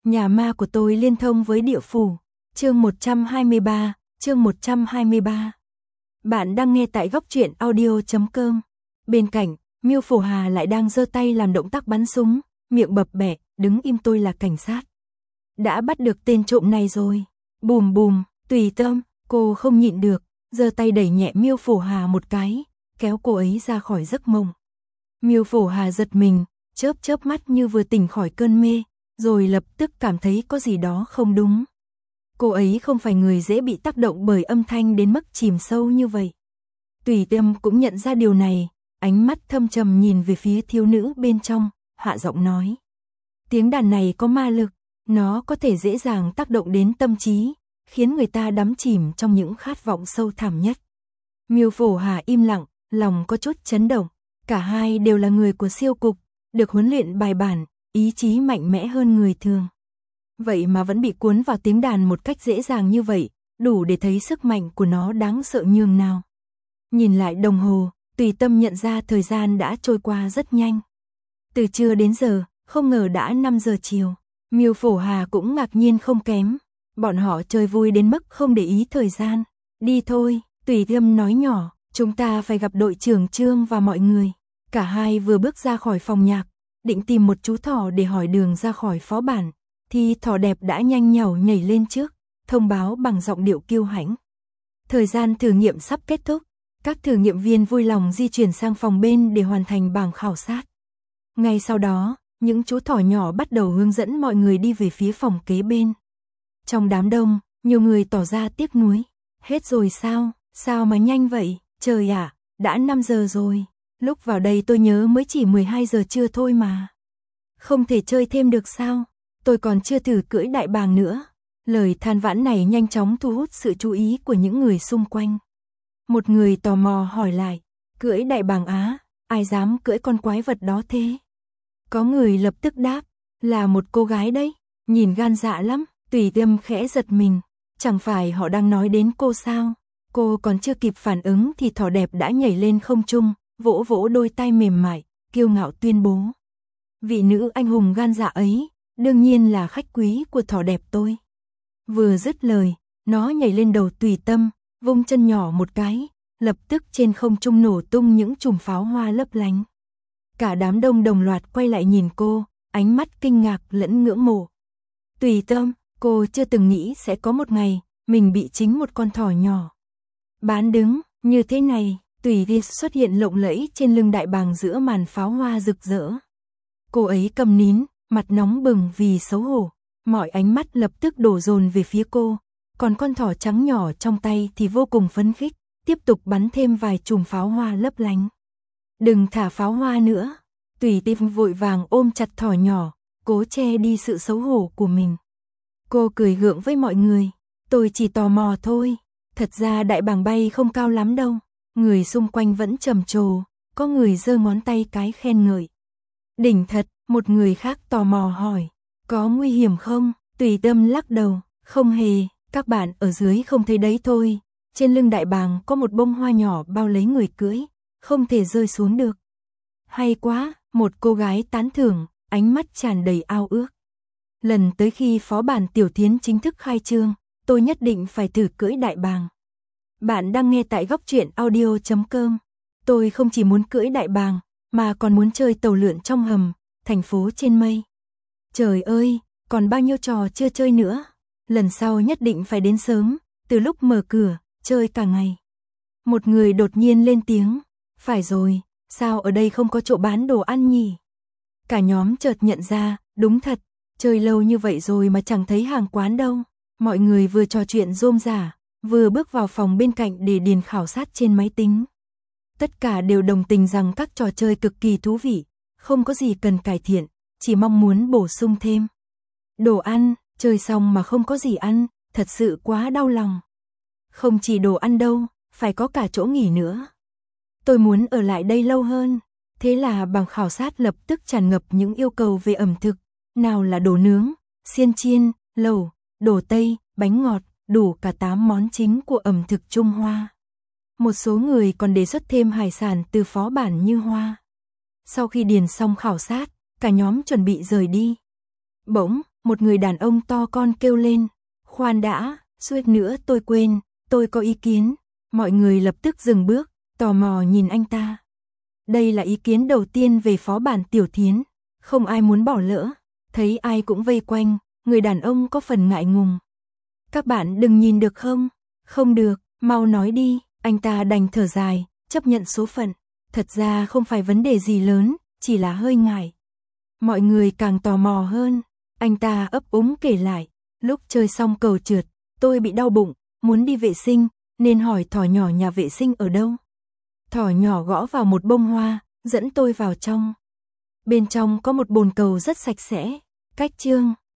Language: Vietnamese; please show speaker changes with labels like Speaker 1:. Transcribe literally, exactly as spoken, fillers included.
Speaker 1: Nhà ma của tôi liên thông với địa phủ. Chương một trăm hai mươi ba, chương một trăm hai mươi ba. Bạn đang nghe tại góc truyện audio chấm com. Bên cạnh, Miêu Phổ Hà lại đang giơ tay làm động tác bắn súng, miệng bập bẹ, đứng im, tôi là cảnh sát. Đã bắt được tên trộm này rồi. Bùm bùm, Tùy Tâm, cô không nhịn được, giơ tay đẩy nhẹ Miêu Phổ Hà một cái, kéo cô ấy ra khỏi giấc mộng. Miêu Phổ Hà giật mình, chớp chớp mắt như vừa tỉnh khỏi cơn mê, rồi lập tức cảm thấy có gì đó không đúng. Cô ấy không phải người dễ bị tác động bởi âm thanh đến mức chìm sâu như vậy. Tùy Tâm cũng nhận ra điều này, ánh mắt thâm trầm nhìn về phía thiếu nữ bên trong, hạ giọng nói. Tiếng đàn này có ma lực, nó có thể dễ dàng tác động đến tâm trí, khiến người ta đắm chìm trong những khát vọng sâu thẳm nhất. Miêu Phổ Hà im lặng, lòng có chút chấn động, cả hai đều là người của siêu cục, được huấn luyện bài bản, ý chí mạnh mẽ hơn người thường. Vậy mà vẫn bị cuốn vào tiếng đàn một cách dễ dàng như vậy, đủ để thấy sức mạnh của nó đáng sợ nhường nào. Nhìn lại đồng hồ, Tùy Tâm nhận ra thời gian đã trôi qua rất nhanh. Từ trưa đến giờ, không ngờ đã năm giờ chiều. Miêu Phổ Hà cũng ngạc nhiên không kém. Bọn họ chơi vui đến mức không để ý thời gian. Đi thôi, Tùy Tâm nói nhỏ, chúng ta phải gặp đội trưởng Trương và mọi người. Cả hai vừa bước ra khỏi phòng nhạc, định tìm một chú thỏ để hỏi đường ra khỏi phó bản, thì thỏ đẹp đã nhanh nhảu nhảy lên trước, thông báo bằng giọng điệu kiêu hãnh. Thời gian thử nghiệm sắp kết thúc, các thử nghiệm viên vui lòng di chuyển sang phòng bên để hoàn thành bảng khảo sát. Ngay sau đó, những chú thỏ nhỏ bắt đầu hướng dẫn mọi người đi về phía phòng kế bên. Trong đám đông, nhiều người tỏ ra tiếc nuối. Hết rồi sao? Sao mà nhanh vậy? Trời ạ, đã năm giờ rồi. Lúc vào đây tôi nhớ mới chỉ mười hai giờ trưa thôi mà. Không thể chơi thêm được sao? Tôi còn chưa thử cưỡi đại bàng nữa. Lời than vãn này nhanh chóng thu hút sự chú ý của những người xung quanh. Một người tò mò hỏi lại, cưỡi đại bàng á, ai dám cưỡi con quái vật đó thế? Có người lập tức đáp, là một cô gái đấy, nhìn gan dạ lắm. Tùy Tâm khẽ giật mình, chẳng phải họ đang nói đến cô sao? Cô còn chưa kịp phản ứng thì thỏ đẹp đã nhảy lên không trung, vỗ vỗ đôi tay mềm mại, kiêu ngạo tuyên bố. Vị nữ anh hùng gan dạ ấy, đương nhiên là khách quý của thỏ đẹp tôi. Vừa dứt lời, nó nhảy lên đầu Tùy Tâm, vung chân nhỏ một cái, lập tức trên không trung nổ tung những chùm pháo hoa lấp lánh. Cả đám đông đồng loạt quay lại nhìn cô, ánh mắt kinh ngạc lẫn ngưỡng mộ. Tùy Tâm, cô chưa từng nghĩ sẽ có một ngày, mình bị chính một con thỏ nhỏ bán đứng như thế này. Tùy Tâm xuất hiện lộng lẫy trên lưng đại bàng giữa màn pháo hoa rực rỡ. Cô ấy cầm nín, mặt nóng bừng vì xấu hổ, mọi ánh mắt lập tức đổ dồn về phía cô, còn con thỏ trắng nhỏ trong tay thì vô cùng phấn khích, tiếp tục bắn thêm vài chùm pháo hoa lấp lánh. Đừng thả pháo hoa nữa. Tùy Tâm vội vàng ôm chặt thỏ nhỏ, cố che đi sự xấu hổ của mình. Cô cười gượng với mọi người, tôi chỉ tò mò thôi, thật ra đại bàng bay không cao lắm đâu. Người xung quanh vẫn trầm trồ, có người giơ ngón tay cái khen ngợi. Đỉnh thật, một người khác tò mò hỏi, có nguy hiểm không? Tùy Tâm lắc đầu, không hề, các bạn ở dưới không thấy đấy thôi. Trên lưng đại bàng có một bông hoa nhỏ bao lấy người cưỡi, không thể rơi xuống được. Hay quá, một cô gái tán thưởng, ánh mắt tràn đầy ao ước. Lần tới khi phó bản tiểu thiến chính thức khai trương, tôi nhất định phải thử cưỡi đại bàng. Bạn đang nghe tại góc truyện audio chấm com. Tôi không chỉ muốn cưỡi đại bàng, mà còn muốn chơi tàu lượn trong hầm, thành phố trên mây. Trời ơi, còn bao nhiêu trò chưa chơi nữa. Lần sau nhất định phải đến sớm, từ lúc mở cửa, chơi cả ngày. Một người đột nhiên lên tiếng, phải rồi, sao ở đây không có chỗ bán đồ ăn nhỉ? Cả nhóm chợt nhận ra, đúng thật, chơi lâu như vậy rồi mà chẳng thấy hàng quán đâu. Mọi người vừa trò chuyện rôm rả, vừa bước vào phòng bên cạnh để điền khảo sát trên máy tính. Tất cả đều đồng tình rằng các trò chơi cực kỳ thú vị, không có gì cần cải thiện, chỉ mong muốn bổ sung thêm. Đồ ăn, chơi xong mà không có gì ăn, thật sự quá đau lòng. Không chỉ đồ ăn đâu, phải có cả chỗ nghỉ nữa. Tôi muốn ở lại đây lâu hơn. Thế là bảng khảo sát lập tức tràn ngập những yêu cầu về ẩm thực. Nào là đồ nướng, xiên chiên, lẩu, đồ Tây, bánh ngọt, đủ cả tám món chính của ẩm thực Trung Hoa. Một số người còn đề xuất thêm hải sản từ phó bản như hoa. Sau khi điền xong khảo sát, cả nhóm chuẩn bị rời đi. Bỗng, một người đàn ông to con kêu lên. Khoan đã, suýt nữa tôi quên, tôi có ý kiến. Mọi người lập tức dừng bước, tò mò nhìn anh ta. Đây là ý kiến đầu tiên về phó bản Tiểu Thiến, không ai muốn bỏ lỡ. Thấy ai cũng vây quanh, người đàn ông có phần ngại ngùng. Các bạn đừng nhìn được không? Không được, mau nói đi. Anh ta đành thở dài, chấp nhận số phận. Thật ra không phải vấn đề gì lớn, chỉ là hơi ngại. Mọi người càng tò mò hơn. Anh ta ấp úng kể lại. Lúc chơi xong cầu trượt, tôi bị đau bụng, muốn đi vệ sinh, nên hỏi thỏ nhỏ nhà vệ sinh ở đâu. Thỏ nhỏ gõ vào một bông hoa, dẫn tôi vào trong. Bên trong có một bồn cầu rất sạch sẽ. Cách chương